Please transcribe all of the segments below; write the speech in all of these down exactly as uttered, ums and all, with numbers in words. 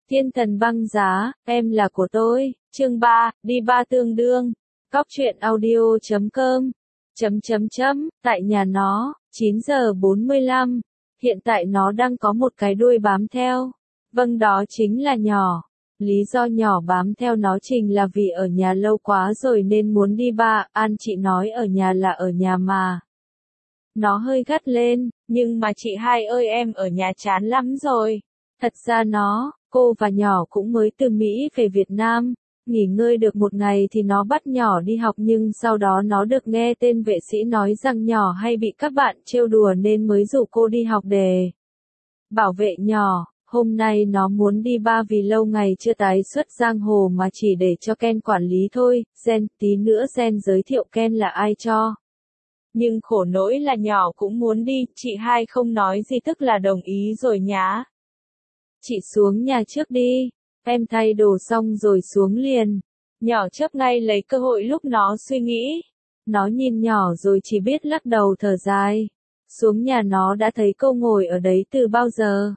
Thiên thần băng giá, em là của tôi, chương ba, đi ba tương đương. Cóc truyện audio chấm com. Chấm chấm chấm, tại nhà nó, chín giờ bốn mươi lăm. Hiện tại nó đang có một cái đuôi bám theo. Vâng, đó chính là nhỏ. Lý do nhỏ bám theo nó trình là vì ở nhà lâu quá rồi nên muốn đi ba, An chị nói ở nhà là ở nhà mà. Nó hơi gắt lên, nhưng mà chị hai ơi em ở nhà chán lắm rồi. Thật ra nó, cô và nhỏ cũng mới từ Mỹ về Việt Nam, nghỉ ngơi được một ngày thì nó bắt nhỏ đi học nhưng sau đó nó được nghe tên vệ sĩ nói rằng nhỏ hay bị các bạn trêu đùa nên mới rủ cô đi học để bảo vệ nhỏ. Hôm nay nó muốn đi ba vì lâu ngày chưa tái xuất giang hồ mà chỉ để cho Ken quản lý thôi. Gen, tí nữa Gen giới thiệu Ken là ai cho. Nhưng khổ nỗi là nhỏ cũng muốn đi, chị hai không nói gì tức là đồng ý rồi nhá. Chị xuống nhà trước đi, em thay đồ xong rồi xuống liền. Nhỏ chớp ngay lấy cơ hội lúc nó suy nghĩ. Nó nhìn nhỏ rồi chỉ biết lắc đầu thở dài. Xuống nhà nó đã thấy cô ngồi ở đấy từ bao giờ.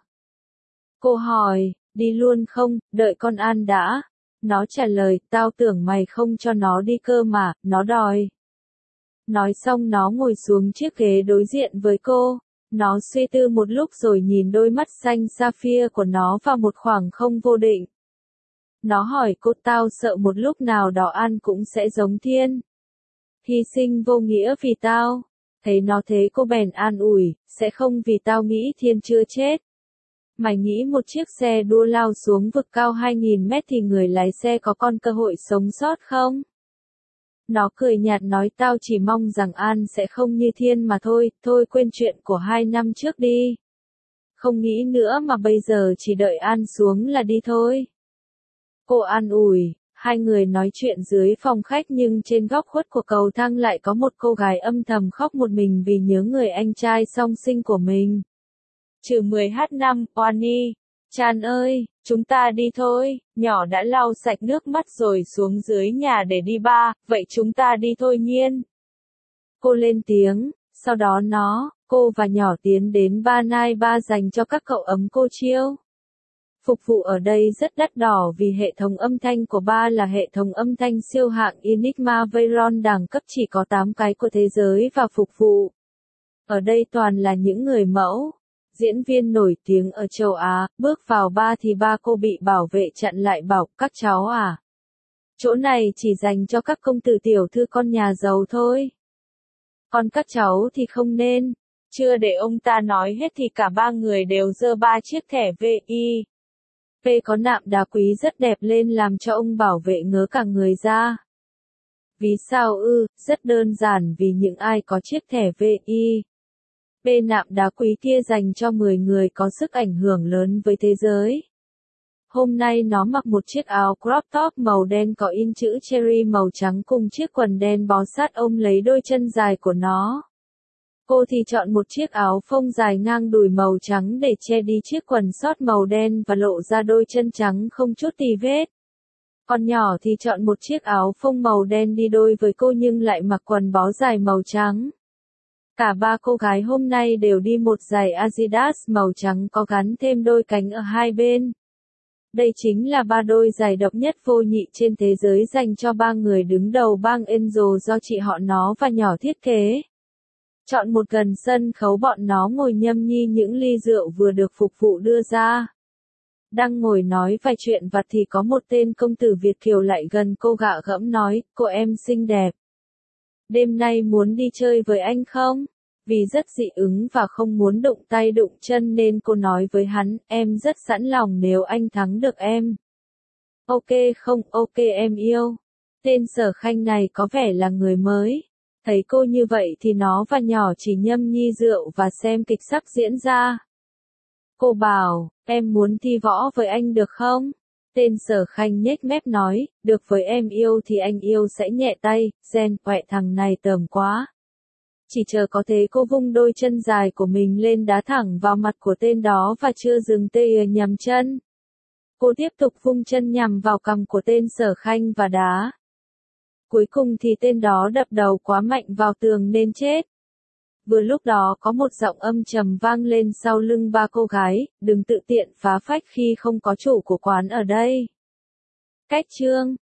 Cô hỏi, đi luôn không, đợi con ăn đã. Nó trả lời, tao tưởng mày không cho nó đi cơ mà, nó đòi. Nói xong nó ngồi xuống chiếc ghế đối diện với cô. Nó suy tư một lúc rồi nhìn đôi mắt xanh sapphire của nó vào một khoảng không vô định. Nó hỏi cô, tao sợ một lúc nào đó An cũng sẽ giống Thiên. Hy sinh vô nghĩa vì tao. Thấy nó thế cô bèn an ủi, sẽ không vì tao nghĩ Thiên chưa chết. Mày nghĩ một chiếc xe đua lao xuống vực cao hai nghìn mét thì người lái xe có còn cơ hội sống sót không? Nó cười nhạt nói tao chỉ mong rằng An sẽ không như Thiên mà thôi, thôi quên chuyện của hai năm trước đi. Không nghĩ nữa mà bây giờ chỉ đợi An xuống là đi thôi. Cô an ủi, hai người nói chuyện dưới phòng khách nhưng trên góc khuất của cầu thang lại có một cô gái âm thầm khóc một mình vì nhớ người anh trai song sinh của mình. Trừ mười h năm, Oani. Chan ơi, chúng ta đi thôi, nhỏ đã lau sạch nước mắt rồi xuống dưới nhà để đi ba, vậy chúng ta đi thôi Nhiên. Cô lên tiếng, sau đó nó, cô và nhỏ tiến đến ba nai ba dành cho các cậu ấm cô chiêu. Phục vụ ở đây rất đắt đỏ vì hệ thống âm thanh của ba là hệ thống âm thanh siêu hạng Enigma Veyron đẳng cấp chỉ có tám cái của thế giới và phục vụ. Ở đây toàn là những người mẫu. Diễn viên nổi tiếng ở châu Á, bước vào ba thì ba cô bị bảo vệ chặn lại bảo, các cháu à. Chỗ này chỉ dành cho các công tử tiểu thư con nhà giàu thôi. Còn các cháu thì không nên. Chưa để ông ta nói hết thì cả ba người đều giơ ba chiếc thẻ vê i pê có nạm đá quý rất đẹp lên làm cho ông bảo vệ ngớ cả người ra. Vì sao ư, rất đơn giản vì những ai có chiếc thẻ vê i pê nạm đá quý kia dành cho mười người có sức ảnh hưởng lớn với thế giới. Hôm nay nó mặc một chiếc áo crop top màu đen có in chữ cherry màu trắng cùng chiếc quần đen bó sát ôm lấy đôi chân dài của nó. Cô thì chọn một chiếc áo phông dài ngang đùi màu trắng để che đi chiếc quần sót màu đen và lộ ra đôi chân trắng không chút tì vết. Con nhỏ thì chọn một chiếc áo phông màu đen đi đôi với cô nhưng lại mặc quần bó dài màu trắng. Cả ba cô gái hôm nay đều đi một giày Adidas màu trắng có gắn thêm đôi cánh ở hai bên. Đây chính là ba đôi giày độc nhất vô nhị trên thế giới dành cho ba người đứng đầu bang Angel do chị họ nó và nhỏ thiết kế. Chọn một gần sân khấu bọn nó ngồi nhâm nhi những ly rượu vừa được phục vụ đưa ra. Đang ngồi nói vài chuyện vặt thì có một tên công tử Việt kiều lại gần cô gạ gẫm nói, cô em xinh đẹp. Đêm nay muốn đi chơi với anh không? Vì rất dị ứng và không muốn đụng tay đụng chân nên cô nói với hắn, em rất sẵn lòng nếu anh thắng được em. Ok không, ok em yêu. Tên Sở Khanh này có vẻ là người mới. Thấy cô như vậy thì nó và nhỏ chỉ nhâm nhi rượu và xem kịch sắp diễn ra. Cô bảo, em muốn thi võ với anh được không? Tên Sở Khanh nhếch mép nói, được với em yêu thì anh yêu sẽ nhẹ tay, Gen, quẹ thằng này tởm quá. Chỉ chờ có thế cô vung đôi chân dài của mình lên đá thẳng vào mặt của tên đó và chưa dừng tê nhằm chân. Cô tiếp tục vung chân nhằm vào cằm của tên Sở Khanh và đá. Cuối cùng thì tên đó đập đầu quá mạnh vào tường nên chết. Vừa lúc đó có một giọng âm trầm vang lên sau lưng ba cô gái, đừng tự tiện phá phách khi không có chủ của quán ở đây. Cách chương